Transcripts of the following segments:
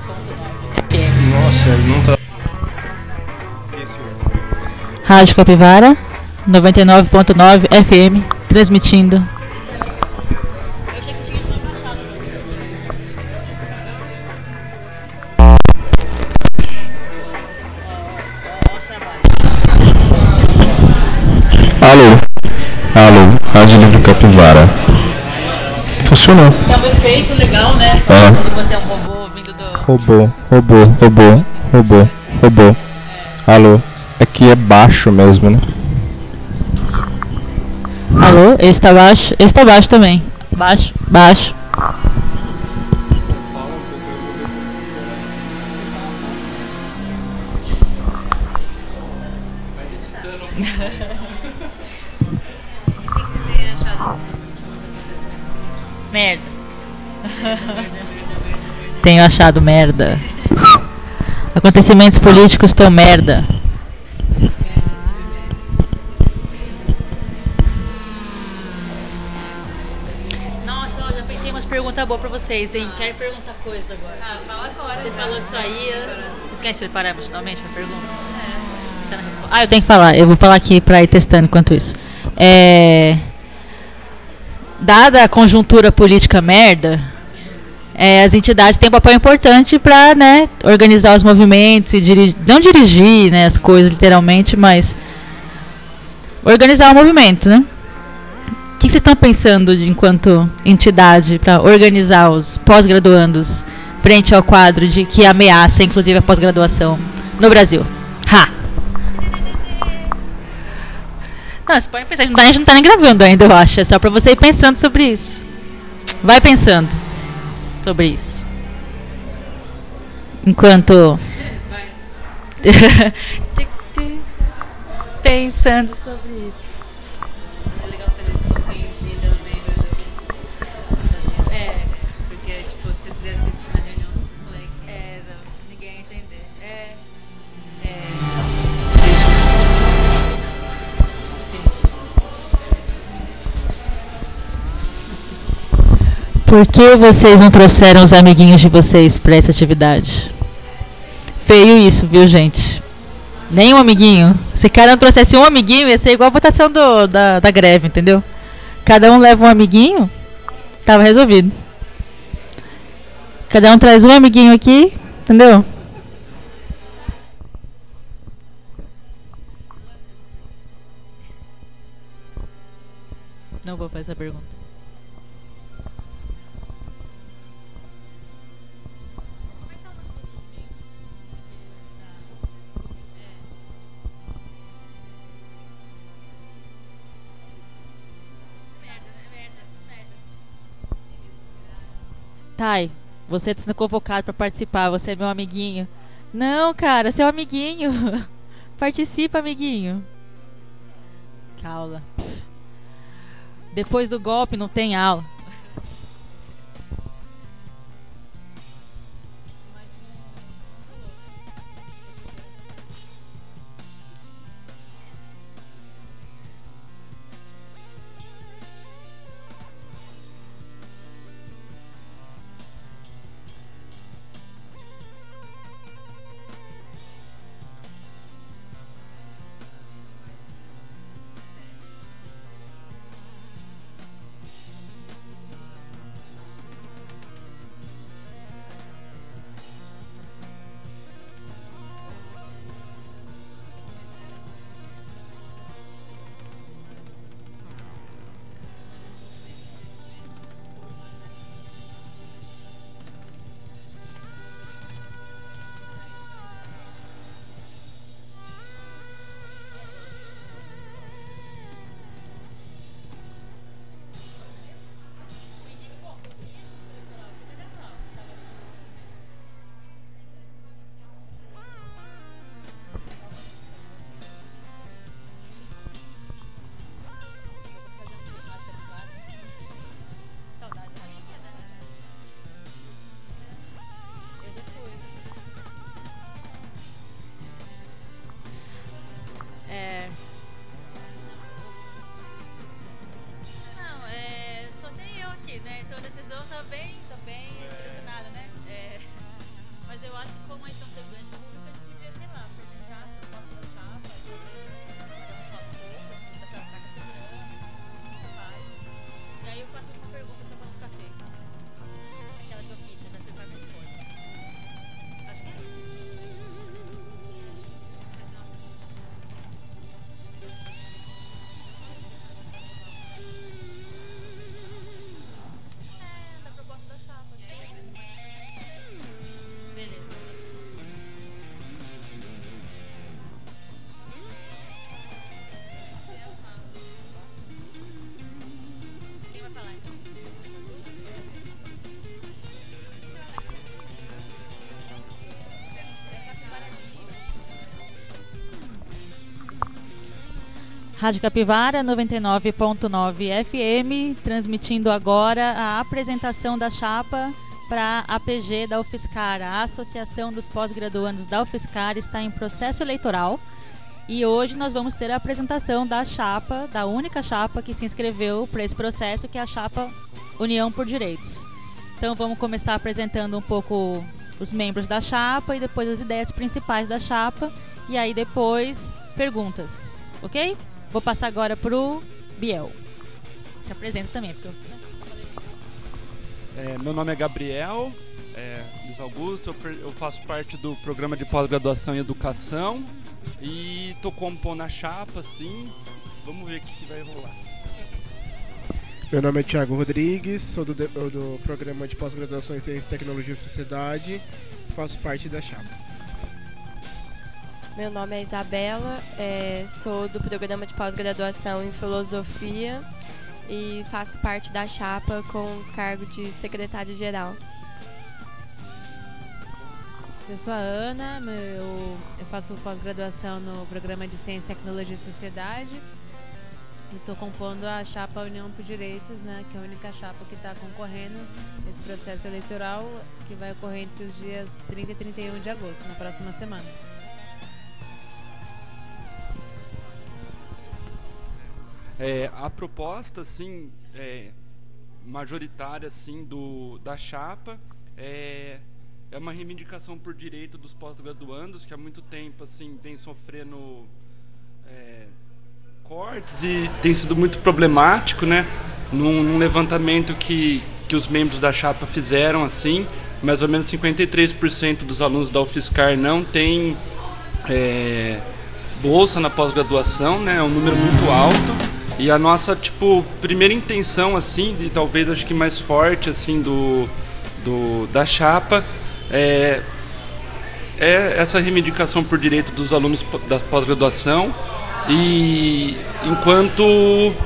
FM. Nossa, não tá. Rádio Capivara, 99.9 FM, transmitindo. Alô, alô, Rádio Livre Capivara. Funcionou. É um efeito legal, né? É. Quando você é um robô vindo do... Robô. Alô, aqui é baixo mesmo, né? Alô, esse tá baixo? Esse tá baixo também. Baixo, baixo. Merda. Tenho achado merda. Acontecimentos políticos tão merda. Nossa, olha, eu pensei umas perguntas boas pra vocês, hein? Quero perguntar coisa agora. Ah, fala agora. Vocês falou disso aí. Vocês querem se preparar emocionalmente pra pergunta? Você não responde. Eu tenho que falar. Eu vou falar aqui pra ir testando enquanto isso. Dada a conjuntura política merda, as entidades têm um papel importante para, né, organizar os movimentos e não dirigir, né, as coisas literalmente, mas organizar o movimento, né? O que vocês estão pensando enquanto entidade para organizar os pós-graduandos frente ao quadro de que ameaça, inclusive, a pós-graduação no Brasil? Não, você pode pensar, a gente não tá nem gravando ainda, eu acho. É só pra você ir pensando sobre isso. Vai pensando sobre isso. Enquanto... pensando sobre isso. É legal fazer esse pouquinho de membros. Porque, tipo, se eu fizesse isso na reunião do moleque. Não, ninguém ia entender. Por que vocês não trouxeram os amiguinhos de vocês pra essa atividade? Feio isso, viu, gente? Nem um amiguinho. Se cada um trouxesse um amiguinho, ia ser igual a votação da greve, entendeu? Cada um leva um amiguinho, tava resolvido. Cada um traz um amiguinho aqui, entendeu? Não vou fazer essa pergunta. Thay, você está sendo convocado para participar, você é meu amiguinho. Não, cara, seu amiguinho. Participa, amiguinho. Caula. Depois do golpe não tem aula. Rádio Capivara 99.9 FM, transmitindo agora a apresentação da chapa para a APG da UFSCar. A Associação dos Pós-Graduandos da UFSCar está em processo eleitoral e hoje nós vamos ter a apresentação da chapa, da única chapa que se inscreveu para esse processo, que é a chapa União por Direitos. Então vamos começar apresentando um pouco os membros da chapa e depois as ideias principais da chapa e aí depois perguntas, ok? Vou passar agora pro Biel. Se apresenta também, porque meu nome é Gabriel Luiz Augusto, eu faço parte do programa de pós-graduação em educação e estou compondo a chapa, sim. Vamos ver o que vai rolar. Meu nome é Thiago Rodrigues, sou do programa de pós-graduação em Ciência, Tecnologia e Sociedade, faço parte da chapa. Meu nome é Isabela, sou do programa de pós-graduação em Filosofia e faço parte da chapa com o cargo de secretária-geral. Eu sou a Ana, eu faço pós-graduação no programa de Ciência, Tecnologia e Sociedade e estou compondo a chapa União por Direitos, né, que é a única chapa que está concorrendo nesse processo eleitoral que vai ocorrer entre os dias 30 e 31 de agosto, na próxima semana. A proposta, assim, majoritária, assim, da chapa é uma reivindicação por direito dos pós-graduandos que há muito tempo, assim, vem sofrendo cortes e tem sido muito problemático, né? Num levantamento que os membros da chapa fizeram, assim, mais ou menos 53% dos alunos da UFSCar não têm bolsa na pós-graduação, né? É um número muito alto. E a nossa, primeira intenção, assim, e talvez acho que mais forte, assim, da chapa, é essa reivindicação por direito dos alunos da pós-graduação. E enquanto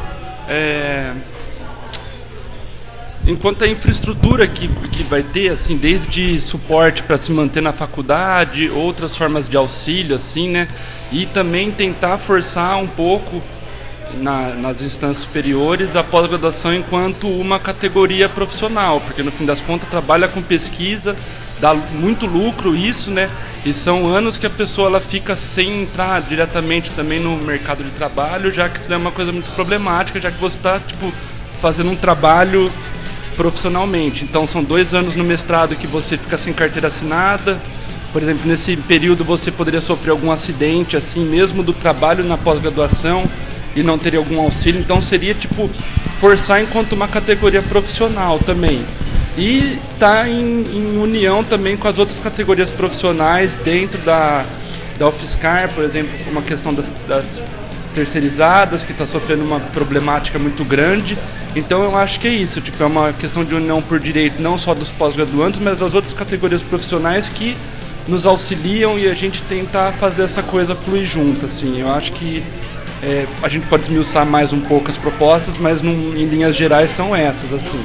a infraestrutura que vai ter, assim, desde suporte para se manter na faculdade, outras formas de auxílio, assim, né? E também tentar forçar um pouco nas instâncias superiores a pós-graduação enquanto uma categoria profissional, porque no fim das contas trabalha com pesquisa, dá muito lucro isso, né? E são anos que a pessoa ela fica sem entrar diretamente também no mercado de trabalho, já que isso é uma coisa muito problemática, já que você está fazendo um trabalho profissionalmente. Então são 2 anos no mestrado que você fica sem carteira assinada. Por exemplo, nesse período você poderia sofrer algum acidente, assim, mesmo do trabalho na pós-graduação, e não teria algum auxílio, então seria forçar enquanto uma categoria profissional também. E tá em união também com as outras categorias profissionais dentro da UFSCar, por exemplo, como a questão das terceirizadas, que está sofrendo uma problemática muito grande. Então eu acho que é isso, é uma questão de união por direito não só dos pós-graduandos, mas das outras categorias profissionais que nos auxiliam e a gente tentar fazer essa coisa fluir junto, assim. Eu acho que a gente pode esmiuçar mais um pouco as propostas, mas em linhas gerais são essas, assim.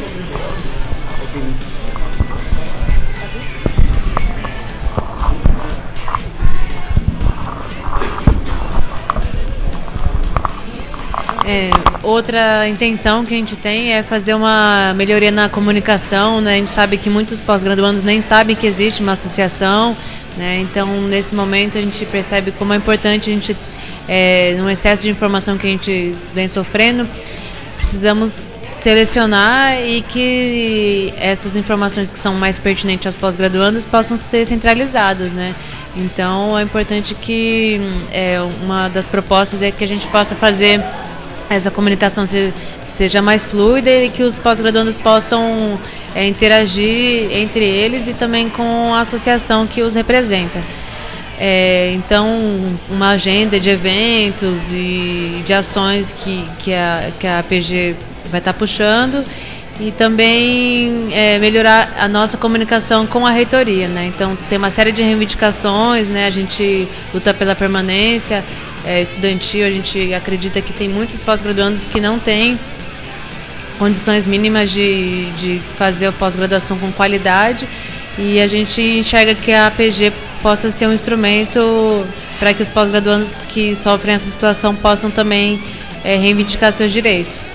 Outra intenção que a gente tem é fazer uma melhoria na comunicação, né? A gente sabe que muitos pós-graduandos nem sabem que existe uma associação, né? Então, nesse momento, a gente percebe como é importante a gente, no excesso de informação que a gente vem sofrendo, precisamos selecionar e que essas informações que são mais pertinentes aos pós-graduandos possam ser centralizadas, né? Então, é importante que uma das propostas é que a gente possa fazer essa comunicação seja mais fluida e que os pós-graduandos possam interagir entre eles e também com a associação que os representa. Então, uma agenda de eventos e de ações que a APG vai estar puxando e também melhorar a nossa comunicação com a reitoria, né? Então, tem uma série de reivindicações, né? A gente luta pela permanência estudantil, a gente acredita que tem muitos pós-graduandos que não têm condições mínimas de fazer a pós-graduação com qualidade e a gente enxerga que a APG possa ser um instrumento para que os pós-graduandos que sofrem essa situação possam também reivindicar seus direitos.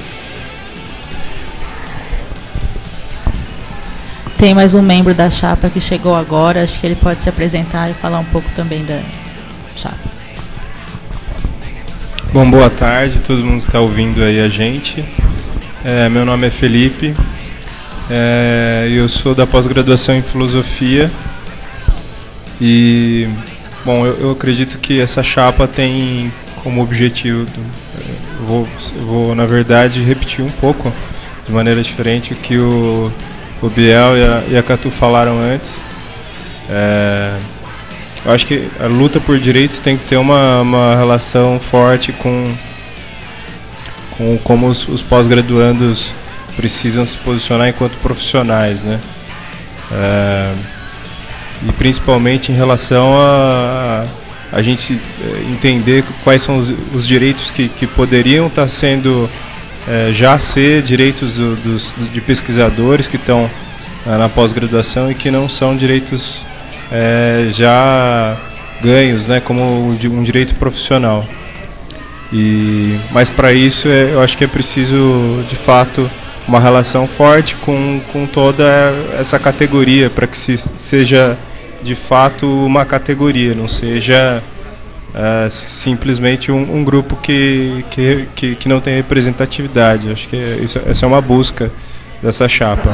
Tem mais um membro da chapa que chegou agora, acho que ele pode se apresentar e falar um pouco também da chapa. Bom, boa tarde, todo mundo que está ouvindo aí a gente. Meu nome é Felipe, eu sou da pós-graduação em Filosofia e, bom, eu acredito que essa chapa tem como objetivo, vou na verdade repetir um pouco, de maneira diferente, o que o Biel e a Catu falaram antes. Eu acho que a luta por direitos tem que ter uma relação forte com como os pós-graduandos precisam se posicionar enquanto profissionais, né? E principalmente em relação a gente entender quais são os direitos que poderiam estar sendo já ser direitos de pesquisadores que estão na pós-graduação e que não são direitos já ganhos, né, como um direito profissional. Mas para isso eu acho que é preciso, de fato, uma relação forte com toda essa categoria, para que seja de fato uma categoria, não seja simplesmente um grupo que não tem representatividade. Acho que essa é uma busca dessa chapa.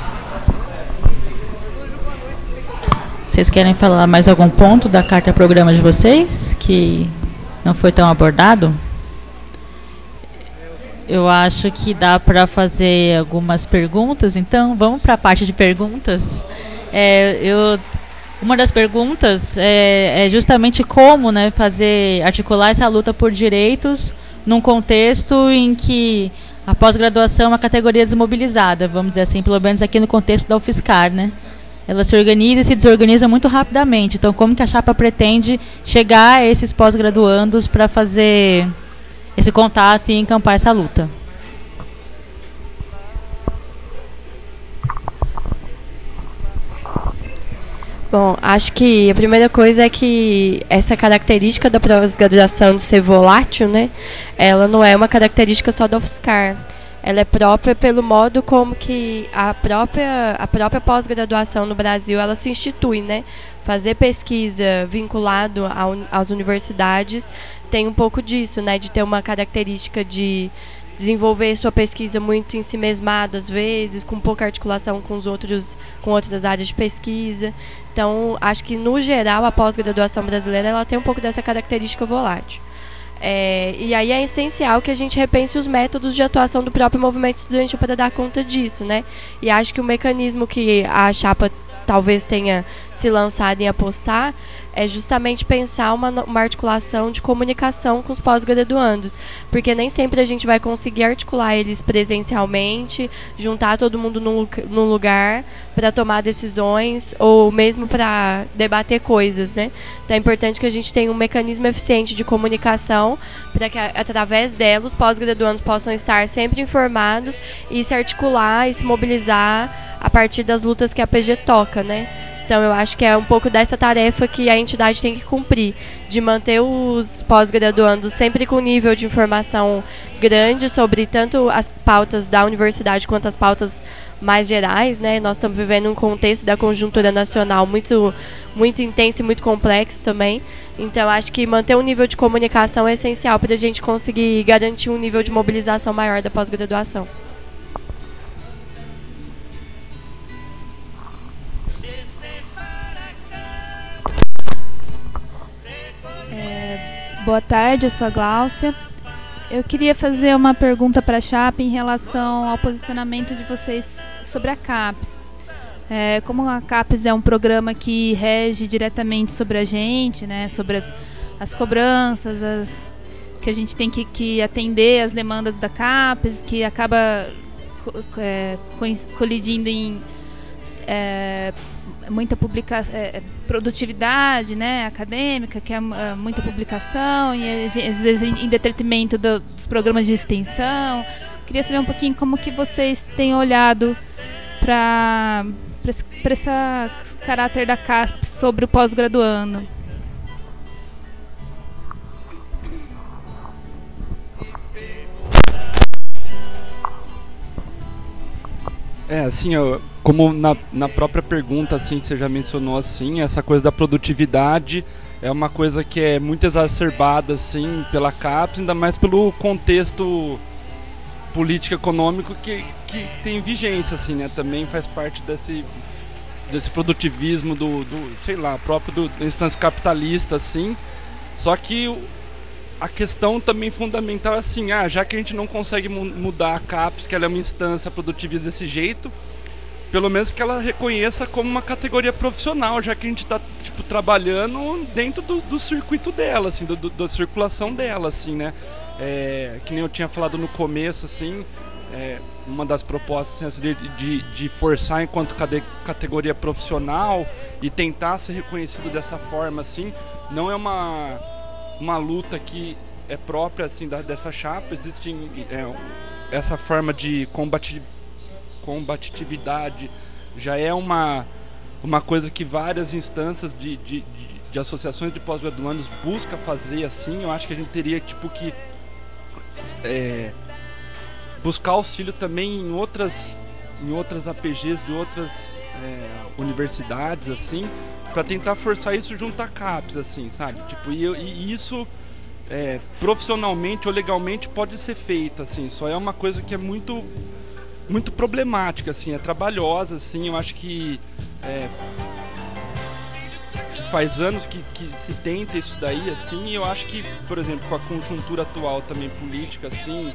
Vocês querem falar mais algum ponto da carta programa de vocês que não foi tão abordado? Eu acho que dá para fazer algumas perguntas, então vamos para a parte de perguntas. Uma das perguntas é justamente como, né, articular essa luta por direitos num contexto em que a pós-graduação é uma categoria desmobilizada, vamos dizer assim, pelo menos aqui no contexto da UFSCar, né? Ela se organiza e se desorganiza muito rapidamente. Então, como que a chapa pretende chegar a esses pós-graduandos para fazer esse contato e encampar essa luta? Bom, acho que a primeira coisa é que essa característica da pós-graduação de ser volátil, né, ela não é uma característica só da UFSCar. Ela é própria pelo modo como que a própria pós-graduação no Brasil ela se institui, né? Fazer pesquisa vinculado às universidades tem um pouco disso, né? De ter uma característica de desenvolver sua pesquisa muito em si mesmado, às vezes, com pouca articulação com outras áreas de pesquisa. Então, acho que, no geral, a pós-graduação brasileira ela tem um pouco dessa característica volátil. E aí é essencial que a gente repense os métodos de atuação do próprio movimento estudantil para dar conta disso, né? E acho que o mecanismo que a chapa talvez tenha se lançado em apostar é justamente pensar uma articulação de comunicação com os pós-graduandos, porque nem sempre a gente vai conseguir articular eles presencialmente, juntar todo mundo num lugar para tomar decisões ou mesmo para debater coisas, né? Então é importante que a gente tenha um mecanismo eficiente de comunicação para que através dela os pós-graduandos possam estar sempre informados e se articular e se mobilizar a partir das lutas que a PG toca, né? Então, eu acho que é um pouco dessa tarefa que a entidade tem que cumprir, de manter os pós-graduandos sempre com nível de informação grande sobre tanto as pautas da universidade quanto as pautas mais gerais, né? Nós estamos vivendo um contexto da conjuntura nacional muito, muito intenso e muito complexo também. Então, acho que manter um nível de comunicação é essencial para a gente conseguir garantir um nível de mobilização maior da pós-graduação. Boa tarde, eu sou a Gláucia. Eu queria fazer uma pergunta para a chapa em relação ao posicionamento de vocês sobre a CAPES. Como a CAPES é um programa que rege diretamente sobre a gente, né, sobre as cobranças, que a gente tem que atender as demandas da CAPES, que acaba colidindo em muita produtividade, né, acadêmica, que é muita publicação e às vezes em detrimento dos programas de extensão. Queria saber um pouquinho como que vocês têm olhado para esse caráter da CAPES sobre o pós-graduando. Assim, como na própria pergunta, assim, você já mencionou, assim, essa coisa da produtividade é uma coisa que é muito exacerbada, assim, pela CAPES, ainda mais pelo contexto político econômico que tem vigência, assim, né? Também faz parte desse produtivismo sei lá, próprio da instância capitalista, assim. Só que a questão também fundamental é assim, já que a gente não consegue mudar a CAPES, que ela é uma instância produtivista desse jeito, pelo menos que ela reconheça como uma categoria profissional, já que a gente está tipo, trabalhando dentro do circuito dela, assim, da circulação dela, assim, né? Que nem eu tinha falado no começo, assim, uma das propostas assim, de forçar enquanto categoria profissional e tentar ser reconhecido dessa forma, assim, não é uma luta que é própria assim, dessa chapa. Existe essa forma de combatividade, já é uma coisa que várias instâncias de associações de pós-graduandos buscam fazer assim. Eu acho que a gente teria tipo que buscar auxílio também em outras APGs de outras universidades, assim, para tentar forçar isso junto à CAPES, assim, sabe? Tipo, e isso profissionalmente ou legalmente pode ser feito, assim, só é uma coisa que é muito, muito problemática, assim, é trabalhosa, assim. Eu acho que faz anos que se tenta isso daí, assim, e eu acho que, por exemplo, com a conjuntura atual também política, assim,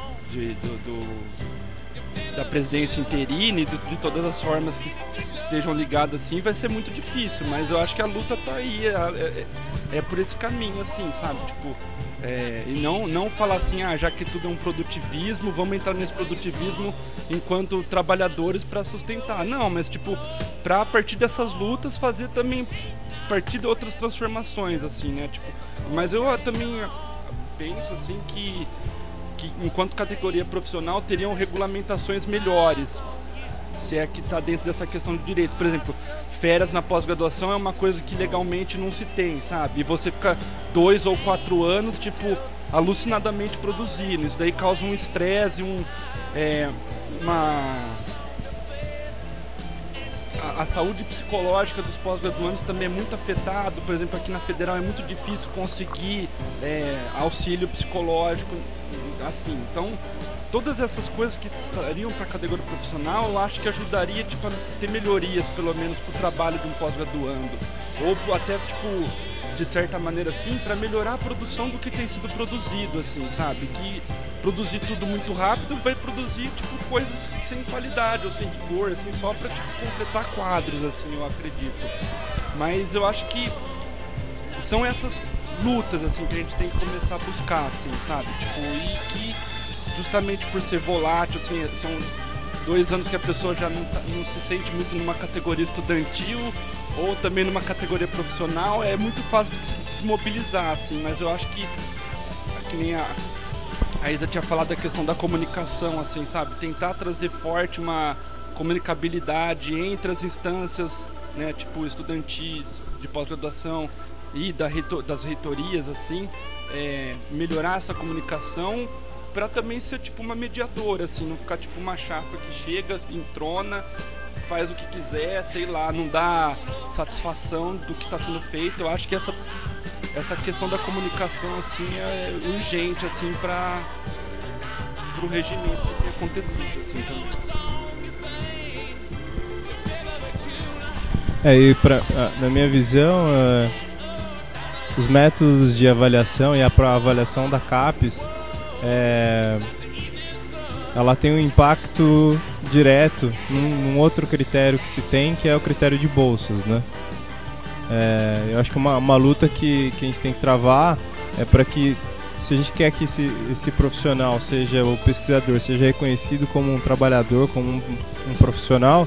da presidência interina e de todas as formas que estejam ligadas, assim, vai ser muito difícil, mas eu acho que a luta tá aí, é por esse caminho, assim, sabe, tipo, e não falar assim, já que tudo é um produtivismo, vamos entrar nesse produtivismo enquanto trabalhadores para sustentar, não, mas tipo, para a partir dessas lutas fazer também partir de outras transformações, assim, né, tipo, mas eu também penso, assim, que enquanto categoria profissional teriam regulamentações melhores, se é que está dentro dessa questão de direito. Por exemplo, férias na pós-graduação é uma coisa que legalmente não se tem, sabe? E você fica 2 ou 4 anos, tipo, alucinadamente produzindo. Isso daí causa um estresse, a saúde psicológica dos pós-graduandos também é muito afetada. Por exemplo, aqui na Federal é muito difícil conseguir auxílio psicológico, assim. Então, todas essas coisas que estariam para a categoria profissional, eu acho que ajudaria, tipo, a ter melhorias, pelo menos, para o trabalho de um pós-graduando. Ou até, tipo, de certa maneira, assim, para melhorar a produção do que tem sido produzido, assim, sabe? Que produzir tudo muito rápido vai produzir, tipo, coisas sem qualidade ou sem rigor, assim, só para, tipo, completar quadros, assim, eu acredito. Mas eu acho que são essas lutas, assim, que a gente tem que começar a buscar, assim, sabe? Tipo, e que justamente por ser volátil, assim, são 2 anos que a pessoa já não se sente muito numa categoria estudantil ou também numa categoria profissional, é muito fácil de se mobilizar, assim, mas eu acho que nem a Isa tinha falado da questão da comunicação, assim, sabe? Tentar trazer forte uma comunicabilidade entre as instâncias, né, tipo estudantis, de pós-graduação e das reitorias, assim, melhorar essa comunicação para também ser tipo uma mediadora, assim, não ficar tipo uma chapa que chega, entrona, faz o que quiser, sei lá, não dá satisfação do que está sendo feito. Eu acho que essa questão da comunicação, assim, é urgente, assim, para o regimento que tem acontecido, assim, também. E na minha visão, os métodos de avaliação e a avaliação da CAPES, ela tem um impacto direto num outro critério que se tem, que é o critério de bolsas, né? Eu acho que uma luta que a gente tem que travar é para que, se a gente quer que esse profissional, seja o pesquisador, seja reconhecido como um trabalhador, como um profissional,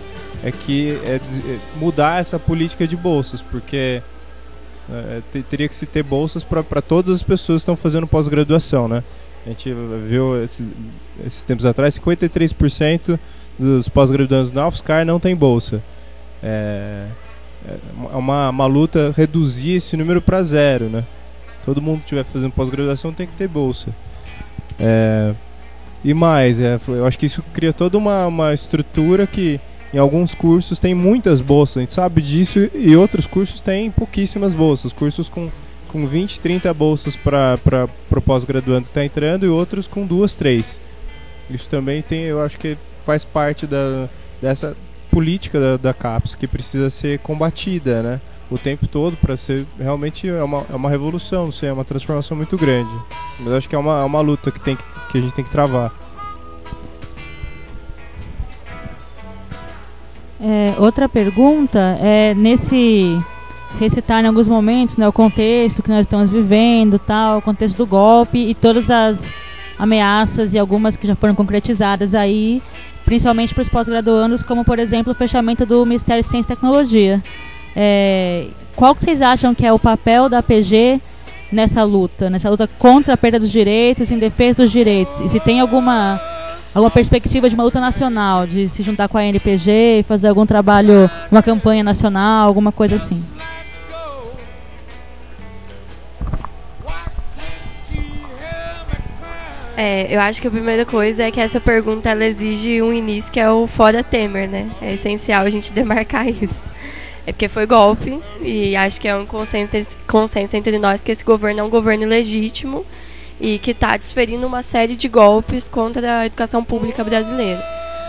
mudar essa política de bolsas, porque teria que se ter bolsas para todas as pessoas que estão fazendo pós-graduação, né? A gente viu esses tempos atrás, 53% dos pós-graduandos na UFSCar não tem bolsa. É uma luta reduzir esse número para 0, né? Todo mundo que estiver fazendo pós-graduação tem que ter bolsa. e mais. Eu acho que isso cria toda uma estrutura que em alguns cursos tem muitas bolsas, a gente sabe disso, e outros cursos têm pouquíssimas bolsas. Cursos com 20, 30 bolsas para o pós-graduando que está entrando e outros com 2, 3. Isso também eu acho que faz parte dessa política da CAPES que precisa ser combatida, né? O tempo todo, para ser realmente é uma revolução, não sei, é uma transformação muito grande. Mas eu acho que é uma luta que a gente tem que travar. Outra pergunta vocês citaram em alguns momentos, né, o contexto que nós estamos vivendo, tal, o contexto do golpe e todas as ameaças e algumas que já foram concretizadas aí, principalmente para os pós-graduandos, como por exemplo o fechamento do Ministério de Ciência e Tecnologia. Qual que vocês acham que é o papel da APG nessa luta contra a perda dos direitos, em defesa dos direitos? E se tem alguma perspectiva de uma luta nacional, de se juntar com a ANPG e fazer algum trabalho, uma campanha nacional, alguma coisa assim? Eu acho que a primeira coisa é que essa pergunta ela exige um início que é o fora Temer, né? É essencial a gente demarcar isso. É porque foi golpe e acho que é um consenso entre nós que esse governo é um governo ilegítimo e que está desferindo uma série de golpes contra a educação pública brasileira.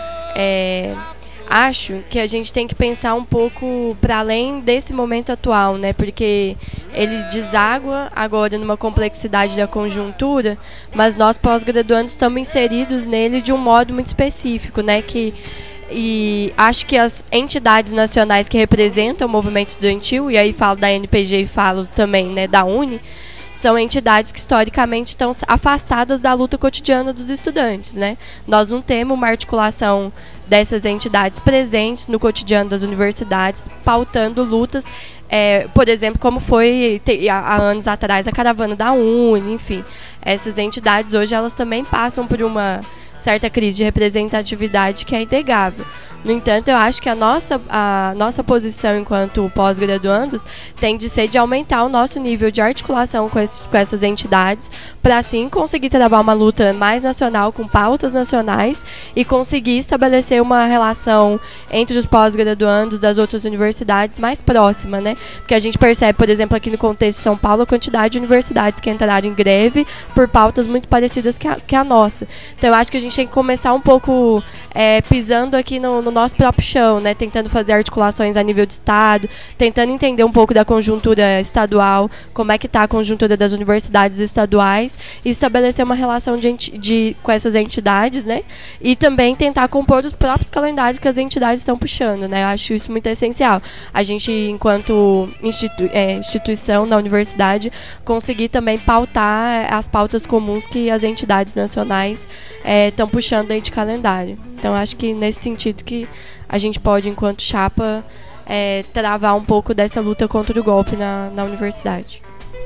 Acho que a gente tem que pensar um pouco para além desse momento atual, né? Porque ele deságua agora numa complexidade da conjuntura, mas nós pós-graduandos estamos inseridos nele de um modo muito específico, né? E acho que as entidades nacionais que representam o movimento estudantil, e aí falo da ANPG e falo também, né, da UNE, são entidades que historicamente estão afastadas da luta cotidiana dos estudantes, né? Nós não temos uma articulação dessas entidades presentes no cotidiano das universidades, pautando lutas, por exemplo, como foi há anos atrás a caravana da UNE, enfim. Essas entidades hoje elas também passam por uma certa crise de representatividade que é inegável. No entanto, eu acho que a nossa posição enquanto pós-graduandos tem de ser de aumentar o nosso nível de articulação com essas entidades para, assim, conseguir travar uma luta mais nacional, com pautas nacionais e conseguir estabelecer uma relação entre os pós-graduandos das outras universidades mais próxima, né? Porque a gente percebe, por exemplo, aqui no contexto de São Paulo, a quantidade de universidades que entraram em greve por pautas muito parecidas que a nossa. Então, eu acho que a gente tem que começar um pouco pisando aqui no nosso próprio chão, né? Tentando fazer articulações a nível de estado, tentando entender um pouco da conjuntura estadual, como é que está a conjuntura das universidades estaduais e estabelecer uma relação com essas entidades, né? E também tentar compor os próprios calendários que as entidades estão puxando, né? Eu acho isso muito essencial. A gente, enquanto instituição na universidade, conseguir também pautar as pautas comuns que as entidades nacionais estão puxando aí de calendário. Então, acho que nesse sentido que a gente pode, enquanto chapa, travar um pouco dessa luta contra o golpe na universidade.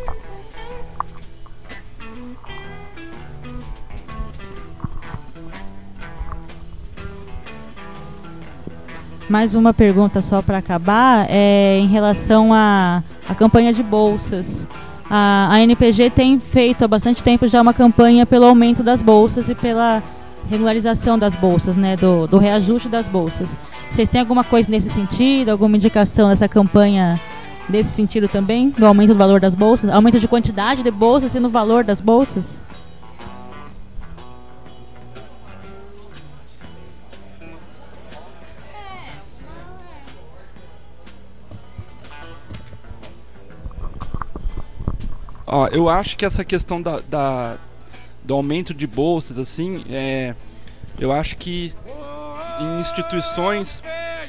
Mais uma pergunta só para acabar, em relação à campanha de bolsas. A ANPG tem feito há bastante tempo já uma campanha pelo aumento das bolsas e pela regularização das bolsas, né, do reajuste das bolsas. Vocês têm alguma coisa nesse sentido, alguma indicação dessa campanha nesse sentido também, do aumento do valor das bolsas, aumento de quantidade de bolsas e no valor das bolsas? Eu acho que essa questão do aumento de bolsas, assim, eu acho que em instituições,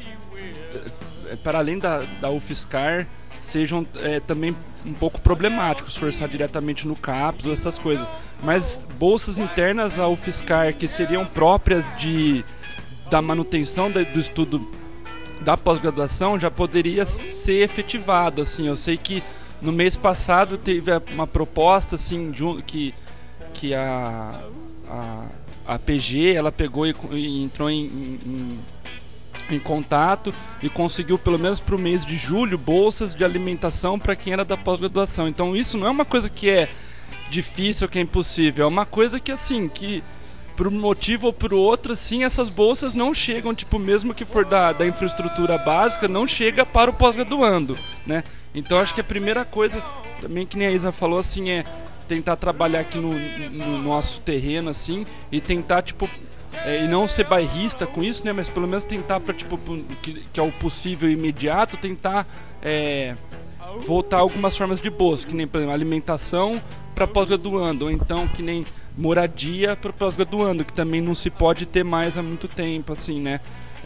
para além da UFSCar, sejam também um pouco problemáticos forçar diretamente no CAPES ou essas coisas. Mas bolsas internas à UFSCar, que seriam próprias da manutenção do estudo da pós-graduação, já poderia ser efetivado. Assim, eu sei que no mês passado teve uma proposta assim, que a PG ela pegou e entrou em contato e conseguiu, pelo menos para o mês de julho, bolsas de alimentação para quem era da pós-graduação. Então isso não é uma coisa que é difícil ou que é impossível, é uma coisa que assim, que por um motivo ou por outro, assim, essas bolsas não chegam, tipo, mesmo que for da infraestrutura básica, não chega para o pós-graduando, né? Então acho que a primeira coisa, também que nem a Isa falou, assim, é tentar trabalhar aqui no nosso terreno, assim, e tentar, tipo, e não ser bairrista com isso, né? Mas pelo menos tentar, para tipo, que é o possível imediato, tentar voltar algumas formas de bolsa, que nem, por exemplo, alimentação para pós-graduando, ou então que nem moradia para pós-graduando, que também não se pode ter mais há muito tempo, assim, né?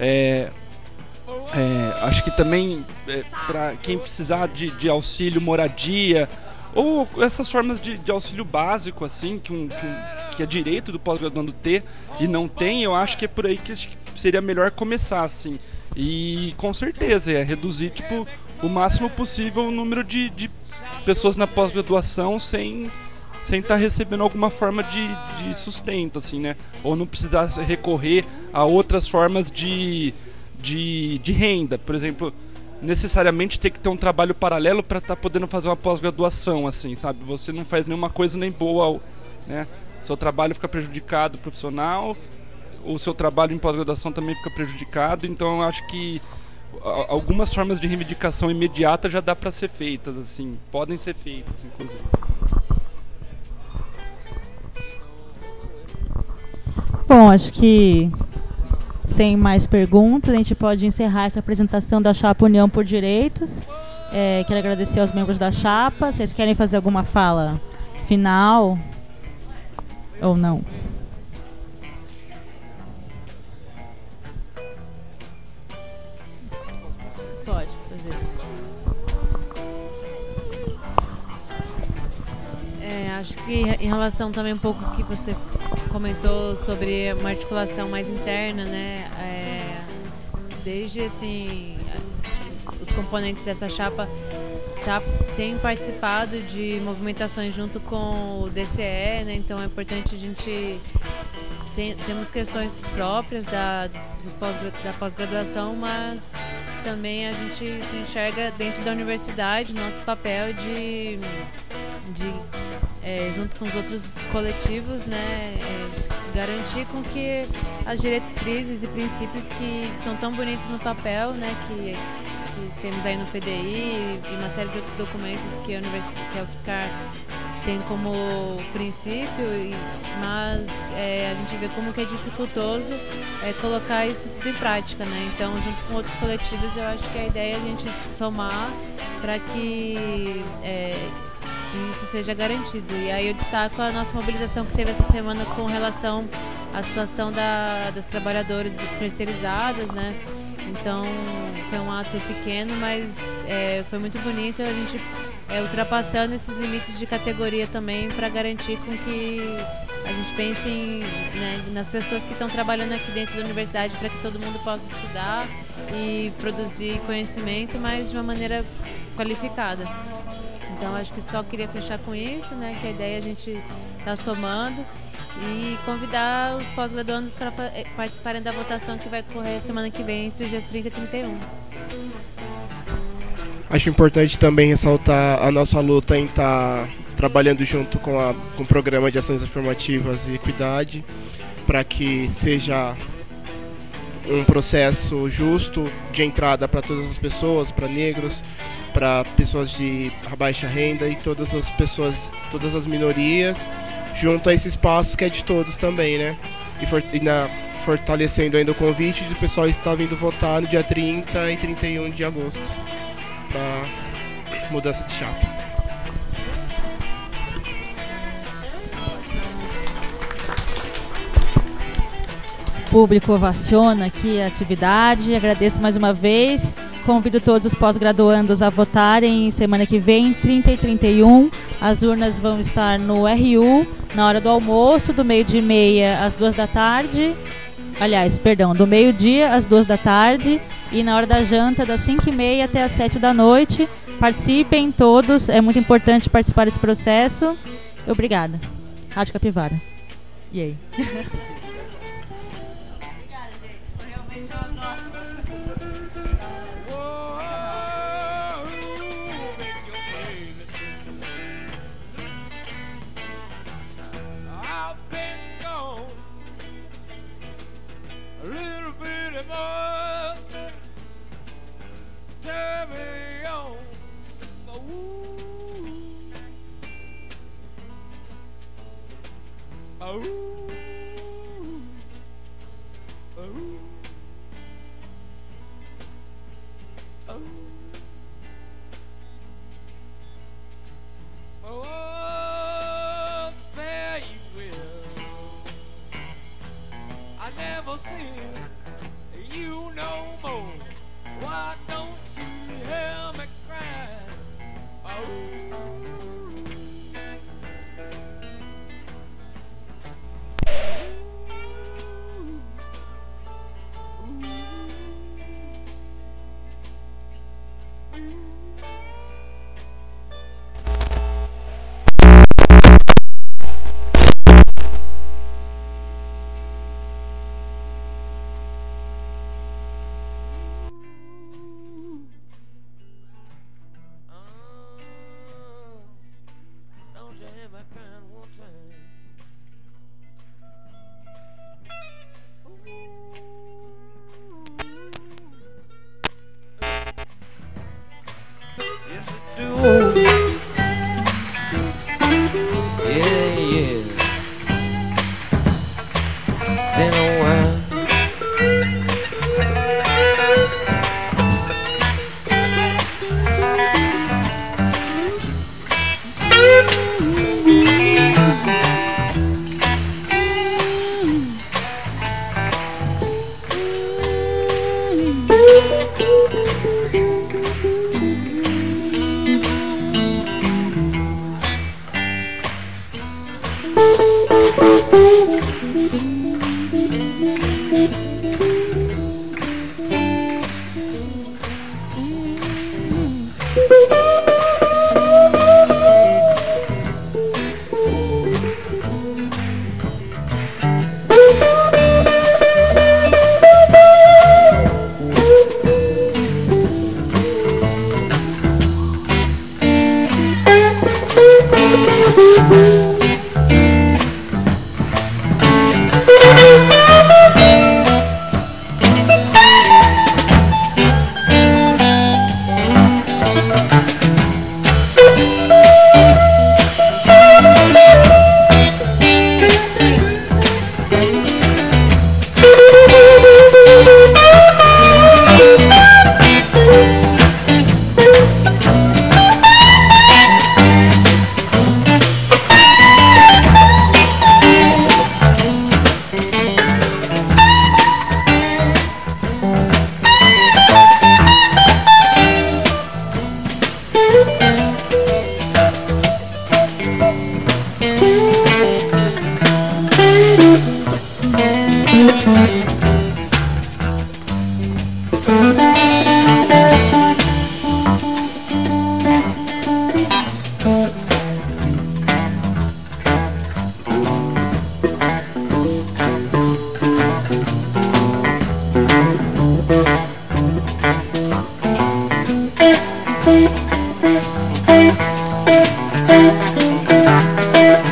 Acho que também para quem precisar de auxílio moradia ou essas formas de auxílio básico, assim, que é direito do pós-graduando ter e não tem, eu acho que é por aí que seria melhor começar, assim. E com certeza reduzir, tipo, o máximo possível o número de pessoas na pós-graduação sem estar recebendo alguma forma de sustento, assim, né? Ou não precisar recorrer a outras formas de renda. Por exemplo, necessariamente ter que ter um trabalho paralelo para estar podendo fazer uma pós-graduação, assim, sabe? Você não faz nenhuma coisa nem boa, né? Seu trabalho fica prejudicado profissional, o seu trabalho em pós-graduação também fica prejudicado, então eu acho que algumas formas de reivindicação imediata já dá para ser feitas, assim, podem ser feitas, inclusive. Bom, acho que sem mais perguntas, a gente pode encerrar essa apresentação da Chapa União por Direitos. Quero agradecer aos membros da Chapa. Vocês querem fazer alguma fala final ou não? Pode fazer. Acho que em relação também um pouco que você comentou sobre uma articulação mais interna, né? Desde assim, os componentes dessa chapa têm participado de movimentações junto com o DCE, né? Então é importante a gente temos questões próprias da pós-graduação, mas também a gente se enxerga dentro da universidade nosso papel de junto com os outros coletivos, né, garantir com que as diretrizes e princípios que são tão bonitos no papel, né, que temos aí no PDI e uma série de outros documentos que a UFSCar tem como princípio, mas a gente vê como que é dificultoso colocar isso tudo em prática, né? Então, junto com outros coletivos, eu acho que a ideia é a gente se para que isso seja garantido. E aí eu destaco a nossa mobilização que teve essa semana com relação à situação das trabalhadoras terceirizadas, né? Então, foi um ato pequeno, mas foi muito bonito a gente ultrapassando esses limites de categoria também para garantir com que a gente pense nas pessoas que estão trabalhando aqui dentro da universidade para que todo mundo possa estudar e produzir conhecimento, mas de uma maneira qualificada. Então, acho que só queria fechar com isso, né? Que a ideia é a gente estar somando e convidar os pós-graduandos para participarem da votação que vai ocorrer semana que vem, entre os dias 30 e 31. Acho importante também ressaltar a nossa luta em estar trabalhando junto com o Programa de Ações Afirmativas e Equidade, para que seja um processo justo de entrada para todas as pessoas, para negros, para pessoas de baixa renda e todas as pessoas, todas as minorias, junto a esse espaço que é de todos também, né? E fortalecendo ainda o convite do pessoal estar vindo votar no dia 30 e 31 de agosto para mudança de chapa. O público ovaciona aqui a atividade. Agradeço mais uma vez. Convido todos os pós-graduandos a votarem semana que vem, 30 e 31. As urnas vão estar no RU na hora do almoço, do 12h30 às 14h. Aliás, perdão, do meio-dia às 14h e na hora da janta, das 5h30 até às 7h. Participem todos, é muito importante participar desse processo. Obrigada. Rádio Capivara. E aí? Oh, fare you will. I never seen you no more. Why don't you hear me cry? Don't you hear me crying one time? Yes, I do. Yeah, yeah. It's in a while.